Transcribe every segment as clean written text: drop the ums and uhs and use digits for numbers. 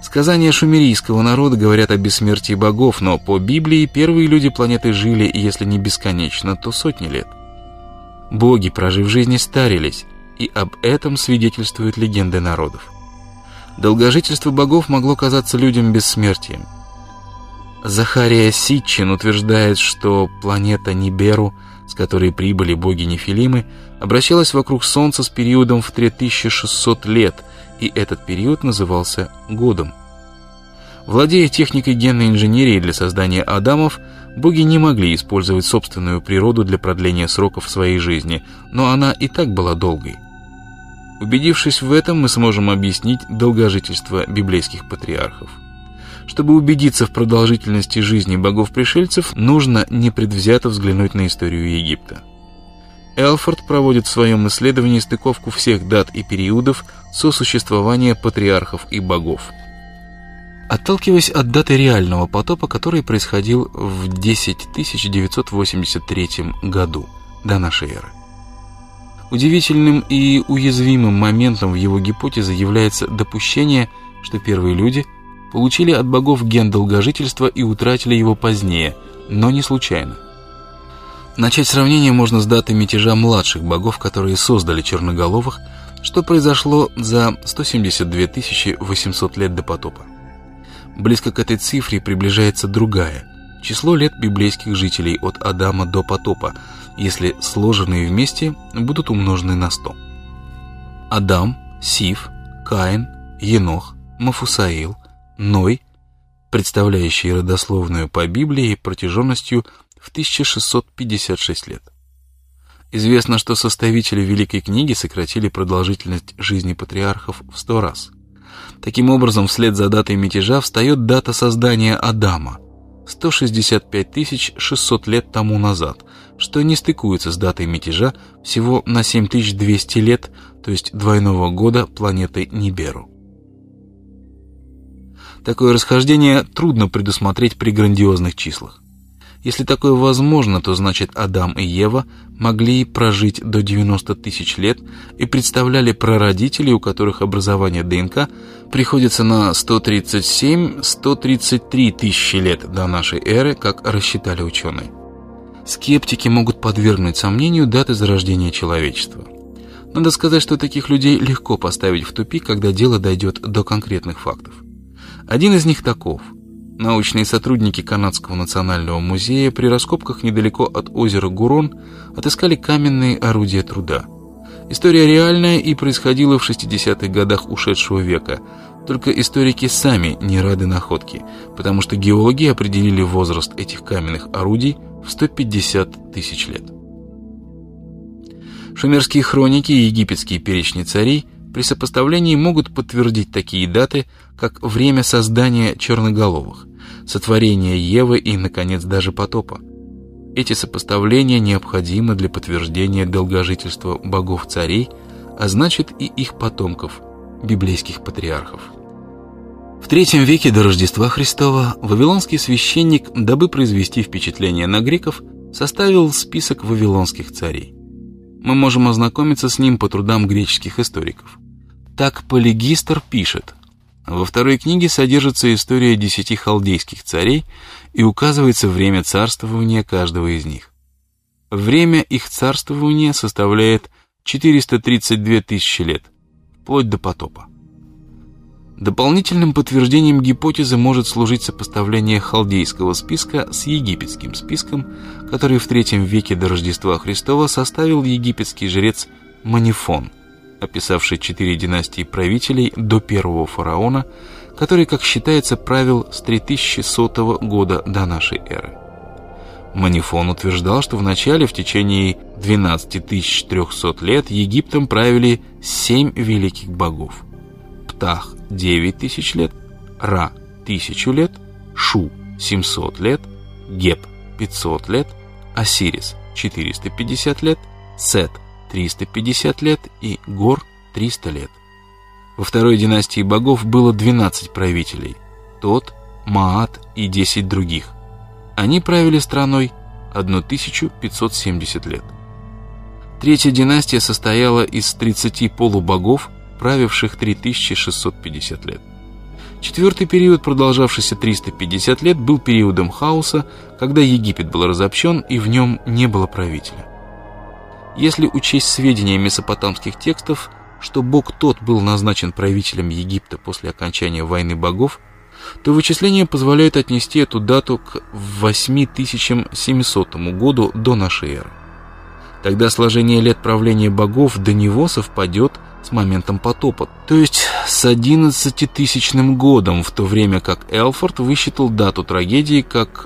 Сказания шумерийского народа говорят о бессмертии богов, но по Библии первые люди планеты жили, если не бесконечно, то сотни лет. Боги, прожив жизни, старились, и об этом свидетельствуют легенды народов. Долгожительство богов могло казаться людям бессмертием. Захария Ситчин утверждает, что планета Ниберу, с которой прибыли боги Нефилимы, обращалась вокруг Солнца с периодом в 3600 лет, и этот период назывался годом. Владея техникой генной инженерии для создания Адамов, боги не могли использовать собственную природу для продления сроков своей жизни, но она и так была долгой. Убедившись в этом, мы сможем объяснить долгожительство библейских патриархов. Чтобы убедиться в продолжительности жизни богов-пришельцев, нужно непредвзято взглянуть на историю Египта. Элфорд проводит в своем исследовании стыковку всех дат и периодов сосуществования патриархов и богов. Отталкиваясь от даты реального потопа, который происходил в 10983 году до нашей эры. Удивительным и уязвимым моментом в его гипотезе является допущение, что первые люди получили от богов ген долгожительства и утратили его позднее, но не случайно. Начать сравнение можно с датой мятежа младших богов, которые создали черноголовых, что произошло за 172 800 лет до потопа. Близко к этой цифре приближается другая – число лет библейских жителей от Адама до потопа, если сложенные вместе будут умножены на 100. Адам, Сиф, Каин, Енох, Мафусаил, Ной, представляющие родословную по Библии протяженностью в 1656 лет. Известно, что составители Великой книги сократили продолжительность жизни патриархов в 100 раз. Таким образом, вслед за датой мятежа встает дата создания Адама – 165 600 лет тому назад, что не стыкуется с датой мятежа всего на 7200 лет, то есть двойного года планеты Ниберу. Такое расхождение трудно предусмотреть при грандиозных числах. Если такое возможно, то значит Адам и Ева могли прожить до 90 тысяч лет и представляли прародителей, у которых образование ДНК приходится на 137-133 тысячи лет до нашей эры, как рассчитали ученые. Скептики могут подвергнуть сомнению даты зарождения человечества. Надо сказать, что таких людей легко поставить в тупик, когда дело дойдет до конкретных фактов. Один из них таков. Научные сотрудники Канадского национального музея при раскопках недалеко от озера Гурон отыскали каменные орудия труда. История реальная и происходила в 60-х годах ушедшего века, только историки сами не рады находке, потому что геологи определили возраст этих каменных орудий в 150 тысяч лет. Шумерские хроники и египетские перечни царей при сопоставлении могут подтвердить такие даты, как время создания черноголовых, сотворения Евы и, наконец, даже потопа. Эти сопоставления необходимы для подтверждения долгожительства богов-царей, а значит и их потомков, библейских патриархов. В III веке до Рождества Христова вавилонский священник, дабы произвести впечатление на греков, составил список вавилонских царей. Мы можем ознакомиться с ним по трудам греческих историков. Так Полигистр пишет: во второй книге содержится история 10 халдейских царей и указывается время царствования каждого из них. Время их царствования составляет 432 тысячи лет, вплоть до потопа. Дополнительным подтверждением гипотезы может служить сопоставление халдейского списка с египетским списком, который в III веке до Рождества Христова составил египетский жрец Манифон, описавший 4 династии правителей до первого фараона, который, как считается, правил с 3100 года до нашей эры. Манифон утверждал, что вначале в течение 12300 лет Египтом правили 7 великих богов: Птах 9000 лет, Ра 1000 лет, Шу 700 лет, Геб 500 лет, Осирис 450 лет, Сет 350 лет и Гор 300 лет. Во второй династии богов было 12 правителей: Тот, Маат и 10 других. Они правили страной 1570 лет. Третья династия состояла из 30 полубогов, правивших 3650 лет. Четвертый период, продолжавшийся 350 лет, был периодом хаоса, когда Египет был разобщен и в нем не было правителя. Если учесть сведения месопотамских текстов, что бог Тот был назначен правителем Египта после окончания войны богов, то вычисления позволяют отнести эту дату к 8700 году до нашей эры. Тогда сложение лет правления богов до него совпадет с моментом потопа, то есть с 11-тысячным годом, в то время как Элфорд высчитал дату трагедии как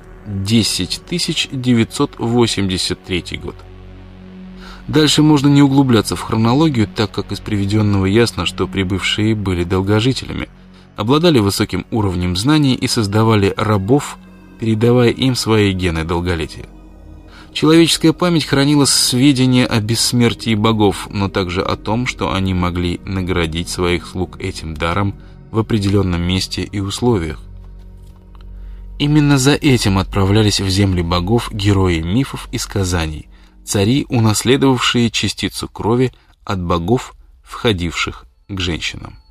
10983 год. Дальше можно не углубляться в хронологию, так как из приведенного ясно, что прибывшие были долгожителями, обладали высоким уровнем знаний и создавали рабов, передавая им свои гены долголетия. Человеческая память хранила сведения о бессмертии богов, но также о том, что они могли наградить своих слуг этим даром в определенном месте и условиях. Именно за этим отправлялись в земли богов герои мифов и сказаний, цари, унаследовавшие частицу крови от богов, входивших к женщинам.